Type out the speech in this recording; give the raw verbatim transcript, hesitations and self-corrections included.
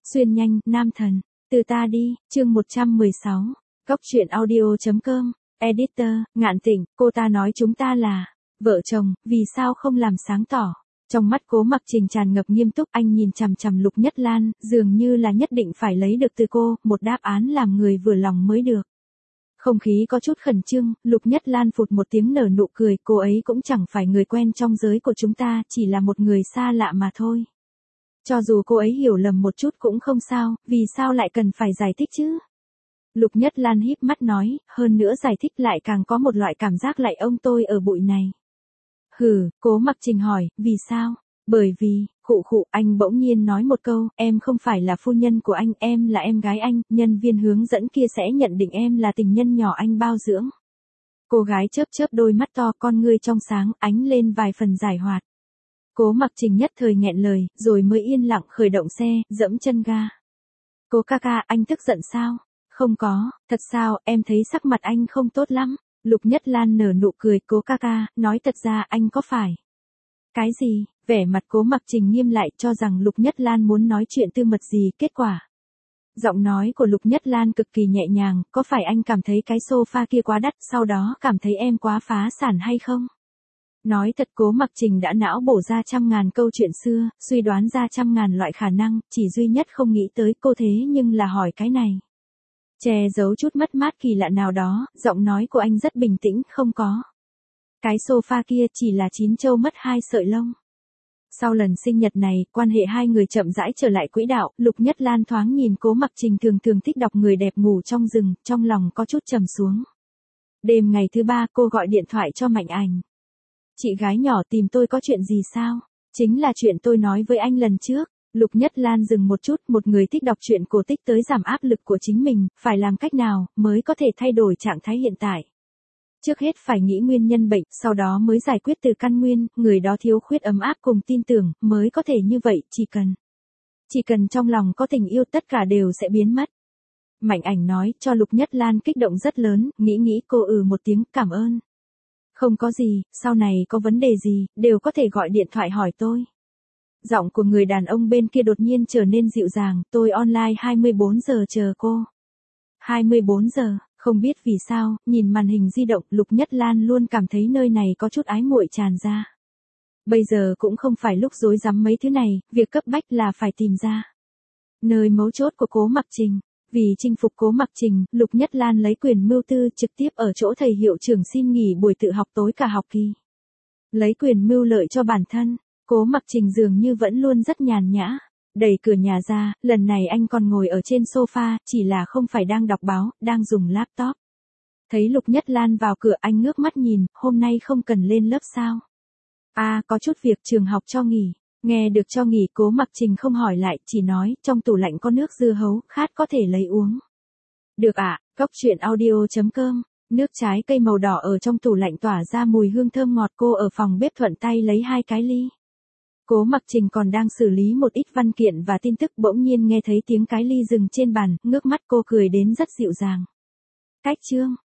Xuyên nhanh, nam thần. Từ ta đi, chương một trăm mười sáu. Góc truyện audio.com. Editor, Ngạn Tịnh, cô ta nói chúng ta là vợ chồng, vì sao không làm sáng tỏ. Trong mắt Cố Mặc Trình tràn ngập nghiêm túc, anh nhìn chằm chằm Lục Nhất Lan, dường như là nhất định phải lấy được từ cô, một đáp án làm người vừa lòng mới được. Không khí có chút khẩn trương, Lục Nhất Lan phụt một tiếng nở nụ cười, cô ấy cũng chẳng phải người quen trong giới của chúng ta, chỉ là một người xa lạ mà thôi. Cho dù cô ấy hiểu lầm một chút cũng không sao, vì sao lại cần phải giải thích chứ? Lục Nhất Lan híp mắt nói, hơn nữa giải thích lại càng có một loại cảm giác lại ông tôi ở bụi này. Hừ, Cố Mặc Trình hỏi, vì sao? Bởi vì, khụ khụ, anh bỗng nhiên nói một câu, em không phải là phu nhân của anh, em là em gái anh, nhân viên hướng dẫn kia sẽ nhận định em là tình nhân nhỏ anh bao dưỡng. Cô gái chớp chớp đôi mắt to, con ngươi trong sáng, ánh lên vài phần giải hoạt. Cố Mặc Trình nhất thời nghẹn lời, rồi mới yên lặng khởi động xe, dẫm chân ga. Cố ca ca, anh tức giận sao? Không có, thật sao, em thấy sắc mặt anh không tốt lắm. Lục Nhất Lan nở nụ cười, Cố ca ca, nói thật ra anh có phải. Cái gì? Vẻ mặt Cố Mặc Trình nghiêm lại, cho rằng Lục Nhất Lan muốn nói chuyện tư mật gì, kết quả. Giọng nói của Lục Nhất Lan cực kỳ nhẹ nhàng, có phải anh cảm thấy cái sofa kia quá đắt, sau đó cảm thấy em quá phá sản hay không? Nói thật, Cố Mặc Trình đã não bổ ra trăm ngàn câu chuyện xưa, suy đoán ra trăm ngàn loại khả năng, chỉ duy nhất không nghĩ tới cô thế nhưng là hỏi cái này. Che giấu chút mất mát kỳ lạ nào đó, giọng nói của anh rất bình tĩnh, không có. Cái sofa kia chỉ là chín châu mất hai sợi lông. Sau lần sinh nhật này, quan hệ hai người chậm rãi trở lại quỹ đạo, Lục Nhất Lan thoáng nhìn Cố Mặc Trình thường thường thích đọc Người đẹp ngủ trong rừng, trong lòng có chút trầm xuống. Đêm ngày thứ ba cô gọi điện thoại cho Mạnh Ảnh. Chị gái nhỏ tìm tôi có chuyện gì sao? Chính là chuyện tôi nói với anh lần trước. Lục Nhất Lan dừng một chút, một người thích đọc truyện cổ tích tới giảm áp lực của chính mình, phải làm cách nào mới có thể thay đổi trạng thái hiện tại. Trước hết phải nghĩ nguyên nhân bệnh, sau đó mới giải quyết từ căn nguyên, người đó thiếu khuyết ấm áp cùng tin tưởng, mới có thể như vậy, chỉ cần. Chỉ cần trong lòng có tình yêu tất cả đều sẽ biến mất. Mạnh Ảnh nói, cho Lục Nhất Lan kích động rất lớn, nghĩ nghĩ cô ừ một tiếng, cảm ơn. Không có gì, sau này có vấn đề gì, đều có thể gọi điện thoại hỏi tôi. Giọng của người đàn ông bên kia đột nhiên trở nên dịu dàng, tôi online hai mươi bốn giờ chờ cô. hai mươi bốn giờ, không biết vì sao, nhìn màn hình di động, Lục Nhất Lan luôn cảm thấy nơi này có chút ái muội tràn ra. Bây giờ cũng không phải lúc rối rắm mấy thứ này, việc cấp bách là phải tìm ra nơi mấu chốt của Cố Mặc Trình. Vì chinh phục Cố Mặc Trình, Lục Nhất Lan lấy quyền mưu tư trực tiếp ở chỗ thầy hiệu trưởng xin nghỉ buổi tự học tối cả học kỳ. Lấy quyền mưu lợi cho bản thân, Cố Mặc Trình dường như vẫn luôn rất nhàn nhã. Đẩy cửa nhà ra, lần này anh còn ngồi ở trên sofa, chỉ là không phải đang đọc báo, đang dùng laptop. Thấy Lục Nhất Lan vào cửa, anh ngước mắt nhìn, hôm nay không cần lên lớp sao? À, có chút việc trường học cho nghỉ. Nghe được cho nghỉ, Cố Mặc Trình không hỏi lại, chỉ nói, trong tủ lạnh có nước dưa hấu, khát có thể lấy uống. Được ạ, à, góc truyện audio.com. Nước trái cây màu đỏ ở trong tủ lạnh tỏa ra mùi hương thơm ngọt, cô ở phòng bếp thuận tay lấy hai cái ly. Cố Mặc Trình còn đang xử lý một ít văn kiện và tin tức, bỗng nhiên nghe thấy tiếng cái ly dừng trên bàn, ngước mắt cô cười đến rất dịu dàng. Cách chương.